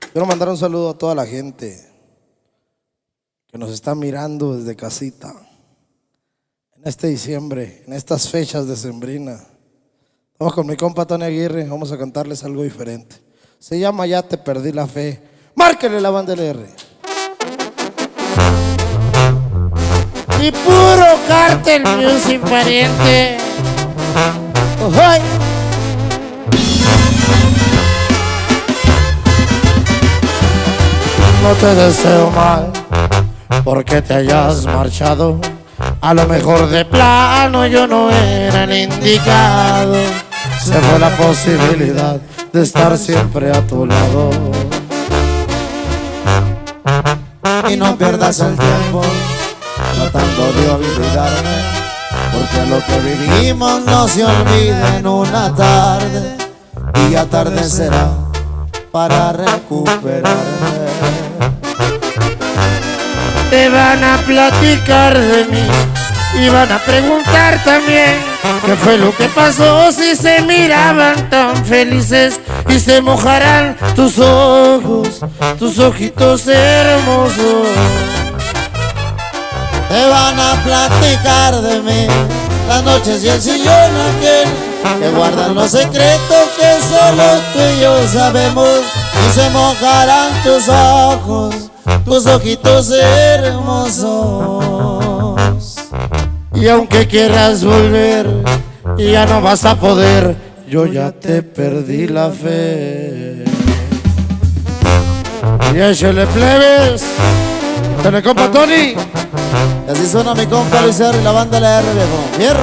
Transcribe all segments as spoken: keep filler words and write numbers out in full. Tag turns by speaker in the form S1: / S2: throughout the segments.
S1: Quiero mandar un saludo a toda la gente que nos está mirando desde casita en este diciembre, en estas fechas decembrinas. Vamos con mi compa Tony Aguirre, vamos a cantarles algo diferente. Se llama Ya te perdí la fe. Márquele la banda L R.
S2: Y puro Cartel Music, pariente. ¡Ojoy!
S1: No te deseo mal porque te hayas marchado. A lo mejor de plano yo no era el indicado. Se fue la posibilidad de estar siempre a tu lado.
S3: Y no pierdas el tiempo tratando de olvidarme, porque lo que vivimos no se olvida en una tarde, y atardecerá para recuperarme.
S2: Te van a platicar de mí y van a preguntar también qué fue lo que pasó, si se miraban tan felices y se mojarán tus ojos, tus ojitos hermosos.
S3: Te van a platicar de mí las noches y el sillón aquel que guardan los secretos que solo tú y yo sabemos, y se mojarán tus ojos, tus ojitos hermosos.
S1: Y aunque quieras volver, ya no vas a poder. Yo ya te perdí la fe. Y échale plebes, te le compa Tony.
S3: Y así suena mi compa Luis R y la banda L R, viejo. ¡Fierro!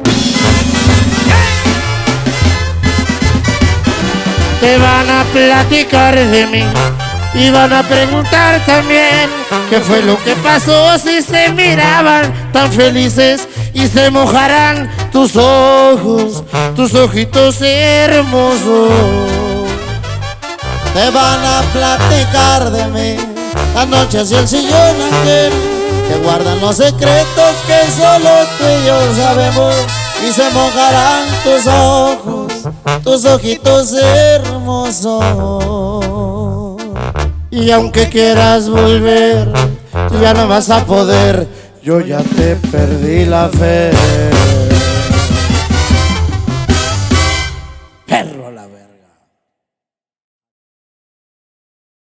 S2: Te van a platicar de mí y van a preguntar también qué fue lo que pasó, si se miraban tan felices y se mojarán tus ojos, tus ojitos hermosos.
S3: Te van a platicar de mí las noches y el sillón aquel que guardan los secretos que solo tú y yo sabemos, y se mojarán tus ojos, tus ojitos hermosos.
S1: Y aunque quieras volver, ya no vas a poder. Yo ya te perdí la fe.